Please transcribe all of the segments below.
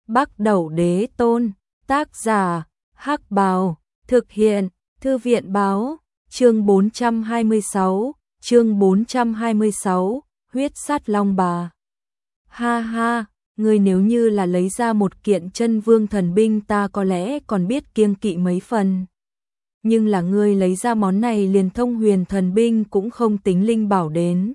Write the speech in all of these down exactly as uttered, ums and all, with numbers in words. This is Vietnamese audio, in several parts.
Bắc Đẩu Đế Tôn, tác giả, Hắc Bào, thực hiện, Thư viện Báo, chương bốn trăm hai mươi sáu, chương bốn trăm hai mươi sáu, huyết sát long bà. Ha ha, ngươi nếu như là lấy ra một kiện chân vương thần binh ta có lẽ còn biết kiêng kỵ mấy phần. Nhưng là ngươi lấy ra món này liền thông huyền thần binh cũng không tính linh bảo đến.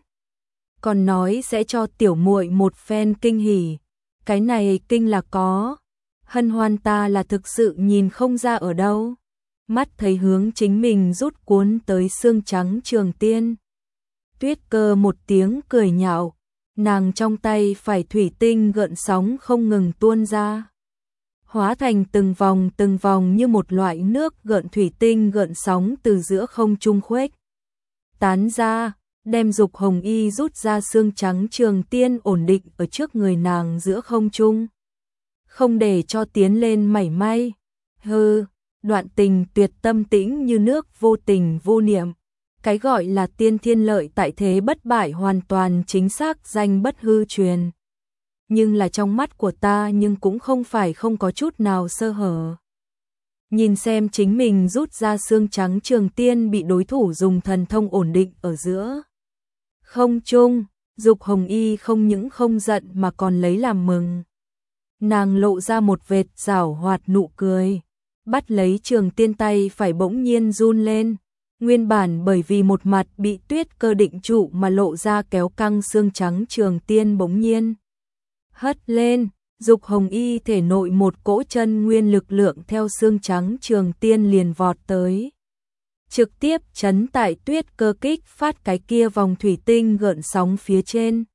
Còn nói sẽ cho tiểu muội một phen kinh hỉ. Cái này kinh là có. Hân hoan ta là thực sự nhìn không ra ở đâu. Mắt thấy hướng chính mình rút cuốn tới xương trắng trường tiên. Tuyết Cơ một tiếng cười nhạo. Nàng trong tay phải thủy tinh gợn sóng không ngừng tuôn ra. Hóa thành từng vòng từng vòng như một loại nước gợn thủy tinh gợn sóng từ giữa không trung khuếch tán ra, đem Dục Hồng Y rút ra xương trắng trường tiên ổn định ở trước người nàng giữa không trung. Không để cho tiến lên mảy may. Hừ, đoạn tình tuyệt tâm tĩnh như nước vô tình vô niệm. Cái gọi là tiên thiên lợi tại thế bất bại hoàn toàn chính xác danh bất hư truyền. Nhưng là trong mắt của ta nhưng cũng không phải không có chút nào sơ hở. Nhìn xem chính mình rút ra xương trắng trường tiên bị đối thủ dùng thần thông ổn định ở giữa không trung, Dục Hồng Y không những không giận mà còn lấy làm mừng. Nàng lộ ra một vệt giảo hoạt nụ cười, bắt lấy trường tiên tay phải bỗng nhiên run lên. Nguyên bản bởi vì một mặt bị Tuyết Cơ định trụ mà lộ ra kéo căng xương trắng trường tiên bỗng nhiên hất lên, Dục Hồng Y thể nội một cỗ chân nguyên lực lượng theo xương trắng trường tiên liền vọt tới. Trực tiếp chấn tại Tuyết Cơ kích phát cái kia vòng thủy tinh gợn sóng phía trên.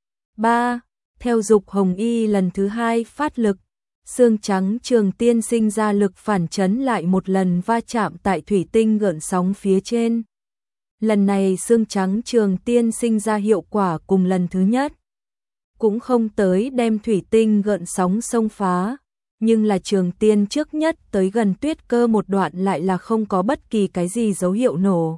ba. Theo Dục Hồng Y lần thứ hai phát lực, xương trắng trường tiên sinh ra lực phản chấn lại một lần va chạm tại thủy tinh gợn sóng phía trên. Lần này xương trắng trường tiên sinh ra hiệu quả cùng lần thứ nhất. Cũng không tới đem thủy tinh gợn sóng xông phá, nhưng là trường tiên trước nhất tới gần Tuyết Cơ một đoạn lại là không có bất kỳ cái gì dấu hiệu nổ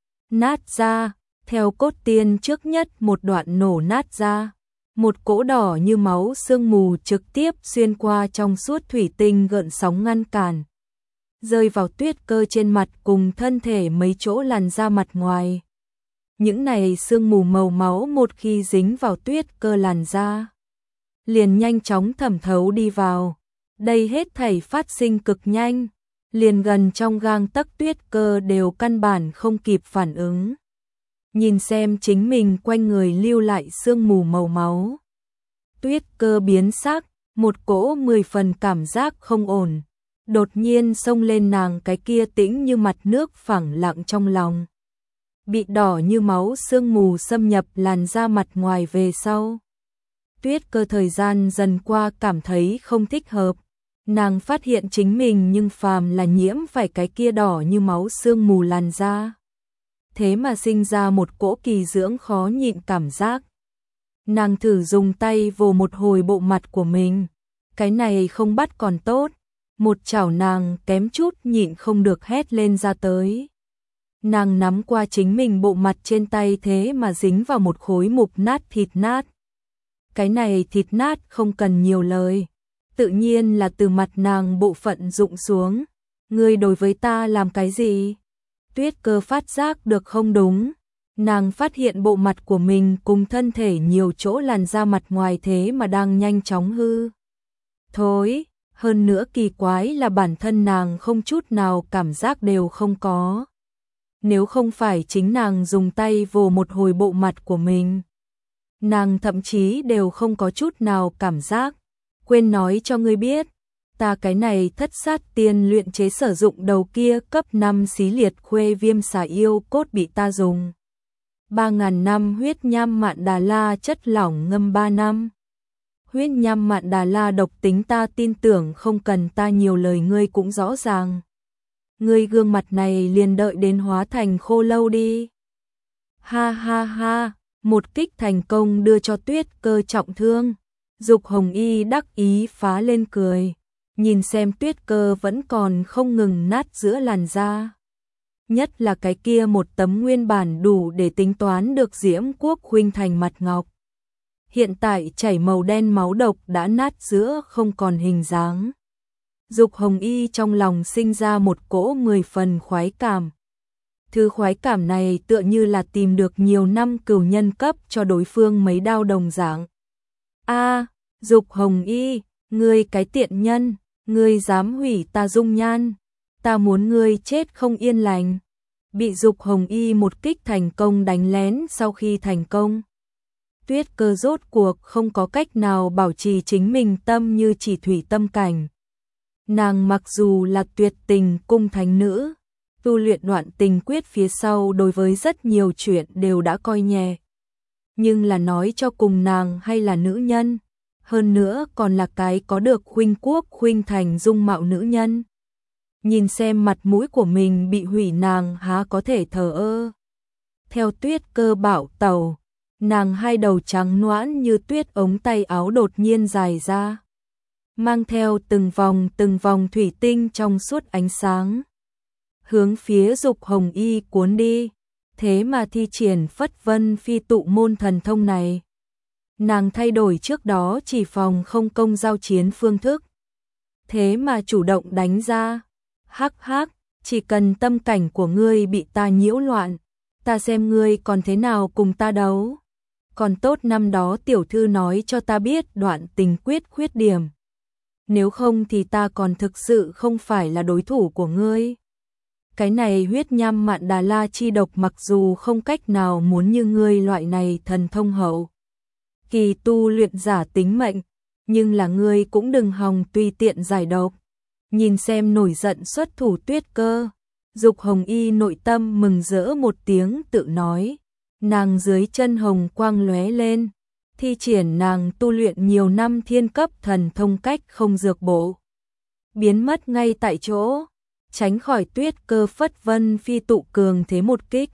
nát ra, theo cốt tiên trước nhất một đoạn nổ nát ra, một cỗ đỏ như máu sương mù trực tiếp xuyên qua trong suốt thủy tinh gợn sóng ngăn cản, rơi vào Tuyết Cơ trên mặt cùng thân thể mấy chỗ làn da mặt ngoài. Những này sương mù màu máu một khi dính vào Tuyết Cơ làn da, liền nhanh chóng thẩm thấu đi vào. Đây hết thảy phát sinh cực nhanh, liền gần trong gang tấc Tuyết Cơ đều căn bản không kịp phản ứng. Nhìn xem chính mình quanh người lưu lại sương mù màu máu. Tuyết Cơ biến sắc, một cỗ mười phần cảm giác không ổn. Đột nhiên xông lên nàng cái kia tĩnh như mặt nước phẳng lặng trong lòng. Bị đỏ như máu sương mù xâm nhập làn da mặt ngoài về sau. Tuyết Cơ thời gian dần qua cảm thấy không thích hợp. Nàng phát hiện chính mình nhưng phàm là nhiễm phải cái kia đỏ như máu sương mù làn da. Thế mà sinh ra một cỗ kỳ dưỡng khó nhịn cảm giác. Nàng thử dùng tay vồ một hồi bộ mặt của mình. Cái này không bắt còn tốt. Một chảo nàng kém chút nhịn không được hét lên ra tới. Nàng nắm qua chính mình bộ mặt trên tay thế mà dính vào một khối mục nát thịt nát. Cái này thịt nát không cần nhiều lời. Tự nhiên là từ mặt nàng bộ phận rụng xuống. Ngươi đối với ta làm cái gì? Tuyết Cơ phát giác được không đúng. Nàng phát hiện bộ mặt của mình cùng thân thể nhiều chỗ làn da mặt ngoài thế mà đang nhanh chóng hư thối. Hơn nữa kỳ quái là bản thân nàng không chút nào cảm giác đều không có. Nếu không phải chính nàng dùng tay vồ một hồi bộ mặt của mình, nàng thậm chí đều không có chút nào cảm giác. Quên nói cho ngươi biết, ta cái này thất sát tiên luyện chế sử dụng đầu kia cấp năm xí liệt khuê viêm xà yêu cốt bị ta dùng ba ngàn năm huyết nham mạn đà la chất lỏng ngâm ba năm. Huyết nham mạn đà la độc tính ta tin tưởng không cần ta nhiều lời ngươi cũng rõ ràng. Ngươi gương mặt này liền đợi đến hóa thành khô lâu đi. Ha ha ha, một kích thành công đưa cho Tuyết Cơ trọng thương. Dục Hồng Y đắc ý phá lên cười, nhìn xem Tuyết Cơ vẫn còn không ngừng nát giữa làn da. Nhất là cái kia một tấm nguyên bản đủ để tính toán được Diễm Quốc khuynh thành mặt ngọc. hiện tại chảy màu đen máu độc đã nát giữa không còn hình dáng. Dục Hồng Y trong lòng sinh ra một cỗ mười phần khoái cảm. Thứ khoái cảm này tựa như là tìm được nhiều năm cừu nhân cấp cho đối phương mấy đao đồng dạng. A, Dục Hồng Y, ngươi cái tiện nhân, ngươi dám hủy ta dung nhan, ta muốn ngươi chết không yên lành. Bị Dục Hồng Y một kích thành công đánh lén. Sau khi thành công, Tuyết Cơ rốt cuộc không có cách nào bảo trì chính mình tâm như chỉ thủy tâm cảnh. Nàng mặc dù là tuyệt tình cung thánh nữ, tu luyện đoạn tình quyết phía sau đối với rất nhiều chuyện đều đã coi nhẹ. Nhưng là nói cho cùng nàng hay là nữ nhân, hơn nữa còn là cái có được khuynh quốc khuynh thành dung mạo nữ nhân. Nhìn xem mặt mũi của mình bị hủy, nàng há có thể thờ ơ. Theo Tuyết Cơ bảo tẩu, nàng hai đầu trắng nõn như tuyết, ống tay áo đột nhiên dài ra, mang theo từng vòng từng vòng thủy tinh trong suốt ánh sáng, hướng phía Dục Hồng Y cuốn đi. Thế mà thi triển Phất Vân Phi tụ môn thần thông này, nàng thay đổi trước đó chỉ phòng không công giao chiến phương thức, thế mà chủ động đánh ra. Hắc hắc, chỉ cần tâm cảnh của ngươi bị ta nhiễu loạn, ta xem ngươi còn thế nào cùng ta đấu. Còn tốt năm đó tiểu thư nói cho ta biết đoạn tình quyết khuyết điểm, nếu không thì ta còn thực sự không phải là đối thủ của ngươi. Cái này huyết nham mạn đà la chi độc mặc dù không cách nào muốn như ngươi loại này thần thông hậu kỳ tu luyện giả tính mệnh, nhưng là ngươi cũng đừng hòng tùy tiện giải độc. Nhìn xem nổi giận xuất thủ Tuyết Cơ, Dục Hồng Y nội tâm mừng rỡ một tiếng, tự nói. Nàng dưới chân hồng quang lóe lên, thi triển nàng tu luyện nhiều năm thiên cấp thần thông cách không dược bộ, biến mất ngay tại chỗ, tránh khỏi Tuyết Cơ Phất Vân Phi tụ cường thế một kích.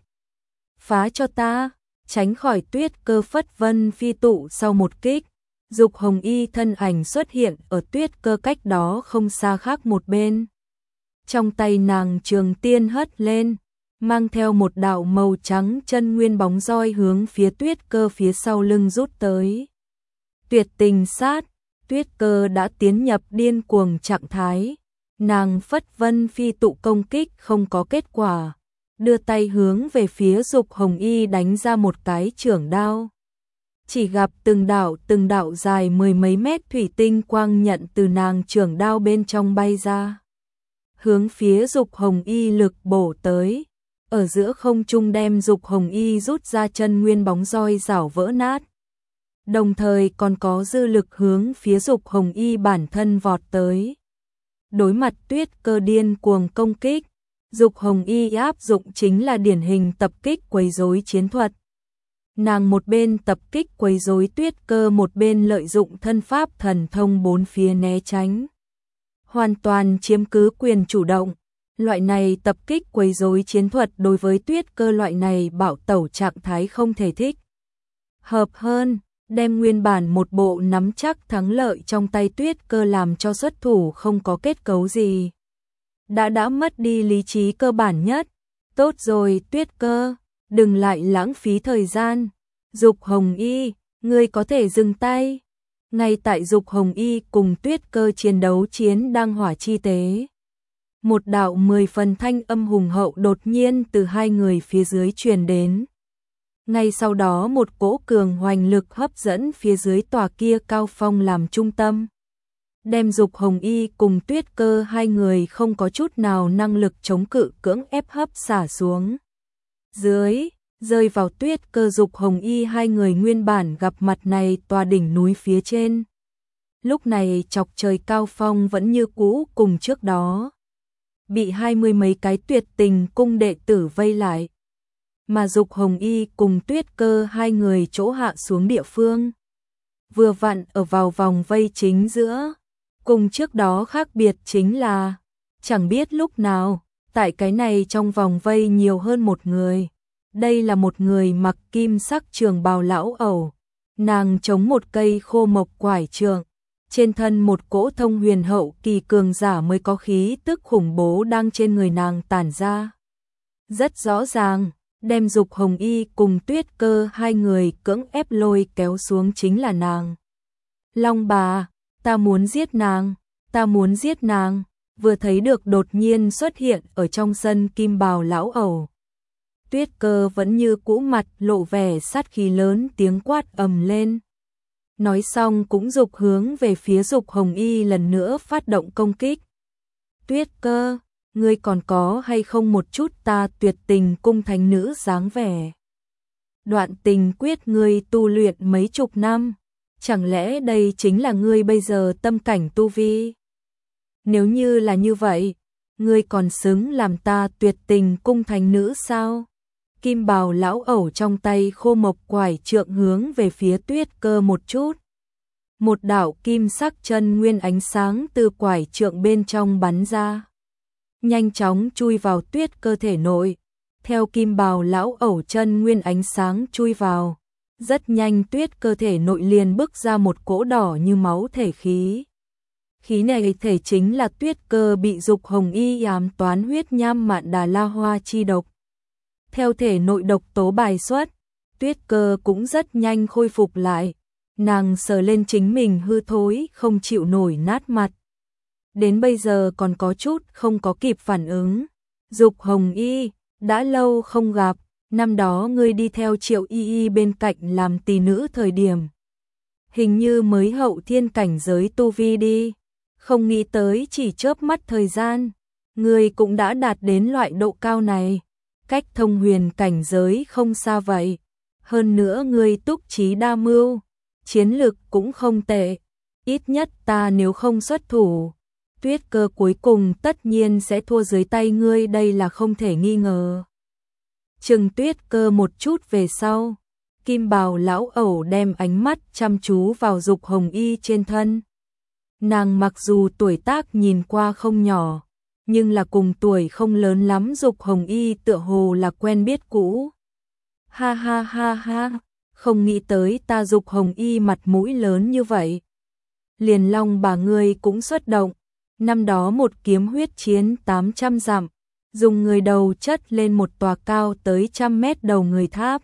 Phá cho ta, tránh khỏi Tuyết Cơ Phất Vân Phi tụ sau một kích. Dục Hồng Y thân ảnh xuất hiện ở Tuyết Cơ cách đó không xa khác một bên. Trong tay nàng trường tiên hất lên, mang theo một đạo màu trắng chân nguyên bóng roi hướng phía Tuyết Cơ phía sau lưng rút tới. Tuyệt tình sát, Tuyết Cơ đã tiến nhập điên cuồng trạng thái. Nàng Phất Vân Phi tụ công kích không có kết quả, đưa tay hướng về phía Dục Hồng Y đánh ra một cái chưởng đao. Chỉ gặp từng đạo từng đạo dài mười mấy mét thủy tinh quang nhận từ nàng chưởng đao bên trong bay ra, hướng phía Dục Hồng Y lực bổ tới, ở giữa không trung đem Dục Hồng Y rút ra chân nguyên bóng roi rảo vỡ nát, đồng thời còn có dư lực hướng phía Dục Hồng Y bản thân vọt tới. Đối mặt Tuyết Cơ điên cuồng công kích, Dục Hồng Y áp dụng chính là điển hình tập kích quấy rối chiến thuật. Nàng một bên tập kích quấy rối Tuyết Cơ, một bên lợi dụng thân pháp thần thông bốn phía né tránh, hoàn toàn chiếm cứ quyền chủ động. Loại này tập kích quấy rối chiến thuật đối với Tuyết Cơ loại này bạo tẩu trạng thái không thể thích hợp hơn, đem nguyên bản một bộ nắm chắc thắng lợi trong tay Tuyết Cơ làm cho xuất thủ không có kết cấu gì, đã đã mất đi lý trí cơ bản nhất. Tốt rồi Tuyết Cơ, đừng lại lãng phí thời gian. Dục Hồng Y, ngươi có thể dừng tay. Ngay tại Dục Hồng Y cùng Tuyết Cơ chiến đấu chiến đang hỏa chi tế, một đạo mười phần thanh âm hùng hậu đột nhiên từ hai người phía dưới truyền đến. Ngay sau đó một cỗ cường hoành lực hấp dẫn phía dưới tòa kia cao phong làm trung tâm, đem Dục Hồng Y cùng Tuyết Cơ hai người không có chút nào năng lực chống cự cưỡng ép hấp xả xuống dưới, rơi vào Tuyết Cơ Dục Hồng Y hai người nguyên bản gặp mặt này tòa đỉnh núi phía trên. Lúc này chọc trời cao phong vẫn như cũ cùng trước đó, bị hai mươi mấy cái tuyệt tình cung đệ tử vây lại, mà Dục Hồng Y cùng Tuyết Cơ hai người chỗ hạ xuống địa phương, vừa vặn ở vào vòng vây chính giữa. Cùng trước đó khác biệt chính là, chẳng biết lúc nào, tại cái này trong vòng vây nhiều hơn một người. Đây là một người mặc kim sắc trường bào lão ẩu, nàng chống một cây khô mộc quải trượng, trên thân một cỗ thông huyền hậu kỳ cường giả mới có khí tức khủng bố đang trên người nàng tản ra. Rất rõ ràng, đem Dục Hồng Y cùng Tuyết Cơ hai người cưỡng ép lôi kéo xuống chính là nàng. Long bà, ta muốn giết nàng, ta muốn giết nàng, vừa thấy được đột nhiên xuất hiện ở trong sân Kim Bào lão ẩu. Tuyết Cơ vẫn như cũ mặt lộ vẻ sát khí lớn tiếng quát ầm lên. Nói xong cũng dục hướng về phía Dục Hồng Y lần nữa phát động công kích. Tuyết Cơ, ngươi còn có hay không một chút ta tuyệt tình cung thánh nữ dáng vẻ. Đoạn tình quyết ngươi tu luyện mấy chục năm, chẳng lẽ đây chính là ngươi bây giờ tâm cảnh tu vi? Nếu như là như vậy, ngươi còn xứng làm ta tuyệt tình cung thánh nữ sao? Kim Bào lão ẩu trong tay khô mộc quải trượng hướng về phía Tuyết Cơ một chút. Một đạo kim sắc chân nguyên ánh sáng từ quải trượng bên trong bắn ra, nhanh chóng chui vào Tuyết Cơ thể nội. Theo Kim Bào lão ẩu chân nguyên ánh sáng chui vào, rất nhanh Tuyết Cơ thể nội liền bức ra một cỗ đỏ như máu thể khí. Khí này thể chính là Tuyết Cơ bị Dục Hồng Y ám toán huyết nham mạn đà la hoa chi độc. Theo thể nội độc tố bài xuất, Tuyết Cơ cũng rất nhanh khôi phục lại. Nàng sờ lên chính mình hư thối không chịu nổi nát mặt. Đến bây giờ còn có chút không có kịp phản ứng. Dục Hồng Y, đã lâu không gặp, năm đó ngươi đi theo Triệu Y Y bên cạnh làm tỳ nữ thời điểm. Hình như mới hậu thiên cảnh giới tu vi đi. Không nghĩ tới chỉ chớp mắt thời gian, ngươi cũng đã đạt đến loại độ cao này. Cách thông huyền cảnh giới không xa vậy. Hơn nữa ngươi túc trí đa mưu, chiến lực cũng không tệ. Ít nhất ta nếu không xuất thủ, Tuyết Cơ cuối cùng tất nhiên sẽ thua dưới tay ngươi, đây là không thể nghi ngờ. Chừng Tuyết Cơ một chút về sau, Kim Bào lão ẩu đem ánh mắt chăm chú vào Dục Hồng Y trên thân. Nàng mặc dù tuổi tác nhìn qua không nhỏ, nhưng là cùng tuổi không lớn lắm. Dục Hồng Y tựa hồ là quen biết cũ. Ha ha ha ha, không nghĩ tới ta Dục Hồng Y mặt mũi lớn như vậy. Liền Long bà ngươi cũng xuất động. Năm đó một kiếm huyết chiến tám trăm dặm, dùng người đầu chất lên một tòa cao tới trăm mét đầu người tháp.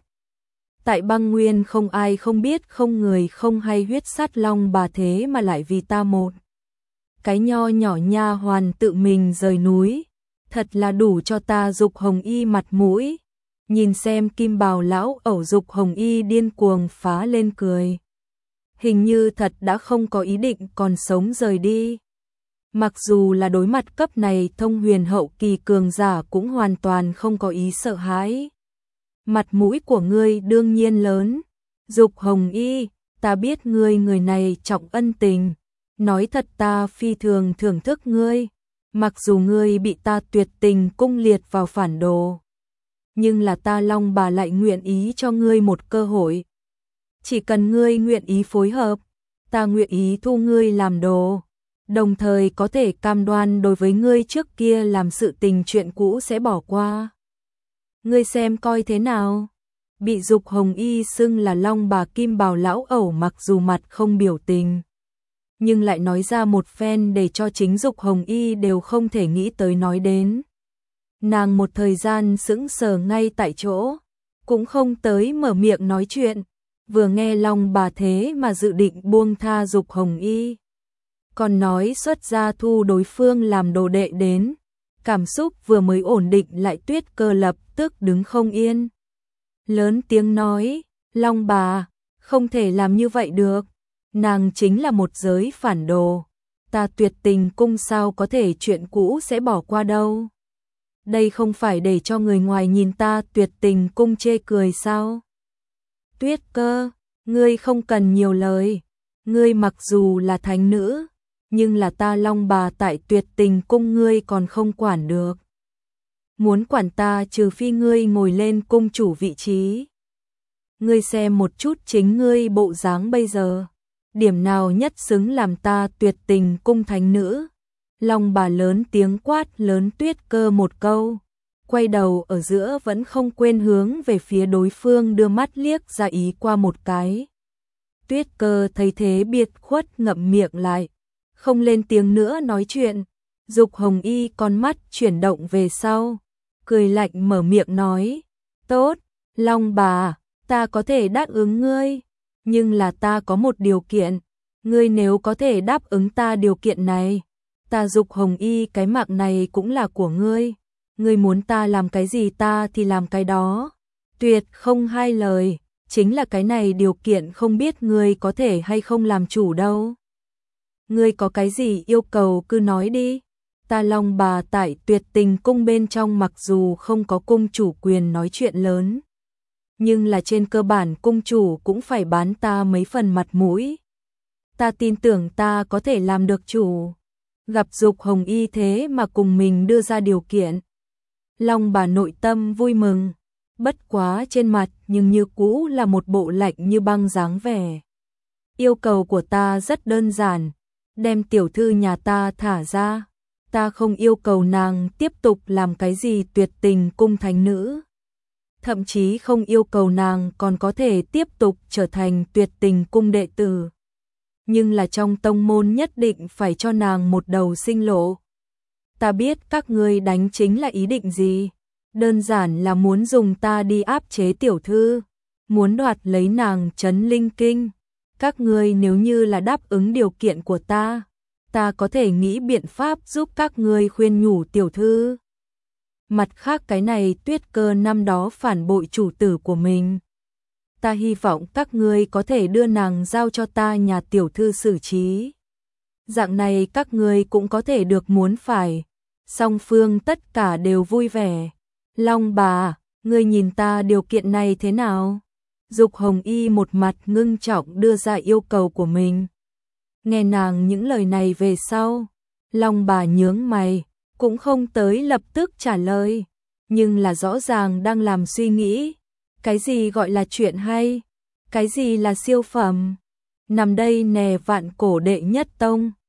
Tại băng nguyên không ai không biết, không người không hay huyết sát Long bà, thế mà lại vì ta một cái nho nhỏ nha hoàn tự mình rời núi, thật là đủ cho ta Dục Hồng Y mặt mũi. Nhìn xem Kim Bào lão ẩu, Dục Hồng Y điên cuồng phá lên cười. Hình như thật đã không có ý định còn sống rời đi. Mặc dù là đối mặt cấp này thông huyền hậu kỳ cường giả cũng hoàn toàn không có ý sợ hãi. Mặt mũi của ngươi đương nhiên lớn. Dục Hồng Y, ta biết ngươi người này trọng ân tình. Nói thật ta phi thường thưởng thức ngươi. Mặc dù ngươi bị ta tuyệt tình cung liệt vào phản đồ, nhưng là ta Long bà lại nguyện ý cho ngươi một cơ hội. Chỉ cần ngươi nguyện ý phối hợp, ta nguyện ý thu ngươi làm đồ. Đồng thời có thể cam đoan đối với ngươi trước kia làm sự tình chuyện cũ sẽ bỏ qua. Ngươi xem coi thế nào? Bị Dục Hồng Y xưng là Long bà, Kim Bào lão ẩu mặc dù mặt không biểu tình, nhưng lại nói ra một phen để cho chính Dục Hồng Y đều không thể nghĩ tới nói đến. Nàng một thời gian sững sờ ngay tại chỗ, cũng không tới mở miệng nói chuyện. Vừa nghe Long bà thế mà dự định buông tha Dục Hồng Y, còn nói xuất gia thu đối phương làm đồ đệ đến. Cảm xúc vừa mới ổn định lại, Tuyết Cơ lập tức đứng không yên. Lớn tiếng nói, Long bà, không thể làm như vậy được. Nàng chính là một giới phản đồ. Ta Tuyệt tình cung sao có thể chuyện cũ sẽ bỏ qua đâu. Đây không phải để cho người ngoài nhìn ta Tuyệt tình cung chê cười sao? Tuyết Cơ, ngươi không cần nhiều lời. Ngươi mặc dù là thánh nữ, nhưng là ta Long bà tại Tuyệt tình cung ngươi còn không quản được. Muốn quản ta trừ phi ngươi ngồi lên cung chủ vị trí. Ngươi xem một chút chính ngươi bộ dáng bây giờ, điểm nào nhất xứng làm ta Tuyệt tình cung thánh nữ? Long bà lớn tiếng quát lớn Tuyết Cơ một câu, quay đầu ở giữa vẫn không quên hướng về phía đối phương đưa mắt liếc ra ý qua một cái. Tuyết Cơ thấy thế biệt khuất ngậm miệng lại, không lên tiếng nữa nói chuyện. Dục Hồng Y con mắt chuyển động về sau, cười lạnh mở miệng nói, Tốt, Long bà, ta có thể đáp ứng ngươi, nhưng là ta có một điều kiện, ngươi nếu có thể đáp ứng ta điều kiện này, ta Dục Hồng Y cái mạng này cũng là của ngươi, ngươi muốn ta làm cái gì ta thì làm cái đó, tuyệt không hai lời, chính là cái này điều kiện không biết ngươi có thể hay không làm chủ đâu. Ngươi có cái gì yêu cầu cứ nói đi. Ta Long bà tại Tuyệt Tình cung bên trong mặc dù không có cung chủ quyền nói chuyện lớn, nhưng là trên cơ bản cung chủ cũng phải bán ta mấy phần mặt mũi. Ta tin tưởng ta có thể làm được chủ. Gặp Dục Hồng Y thế mà cùng mình đưa ra điều kiện. Long bà nội tâm vui mừng, bất quá trên mặt nhưng như cũ là một bộ lạnh như băng dáng vẻ. Yêu cầu của ta rất đơn giản, đem tiểu thư nhà ta thả ra. Ta không yêu cầu nàng tiếp tục làm cái gì Tuyệt Tình cung thánh nữ. Thậm chí không yêu cầu nàng còn có thể tiếp tục trở thành Tuyệt Tình cung đệ tử. Nhưng là trong tông môn nhất định phải cho nàng một đầu sinh lộ. Ta biết các ngươi đánh chính là ý định gì. Đơn giản là muốn dùng ta đi áp chế tiểu thư. Muốn đoạt lấy nàng trấn linh kinh. Các ngươi nếu như là đáp ứng điều kiện của ta, ta có thể nghĩ biện pháp giúp các ngươi khuyên nhủ tiểu thư. Mặt khác cái này Tuyết Cơ năm đó phản bội chủ tử của mình. Ta hy vọng các ngươi có thể đưa nàng giao cho ta nhà tiểu thư xử trí. Dạng này các ngươi cũng có thể được muốn phải. Song phương tất cả đều vui vẻ. Long bà, ngươi nhìn ta điều kiện này thế nào? Dục Hồng Y một mặt ngưng trọng đưa ra yêu cầu của mình. Nghe nàng những lời này về sau, Long bà nhướng mày, cũng không tới lập tức trả lời, nhưng là rõ ràng đang làm suy nghĩ. Cái gì gọi là chuyện hay? Cái gì là siêu phẩm? Nằm đây nè vạn cổ đệ nhất tông.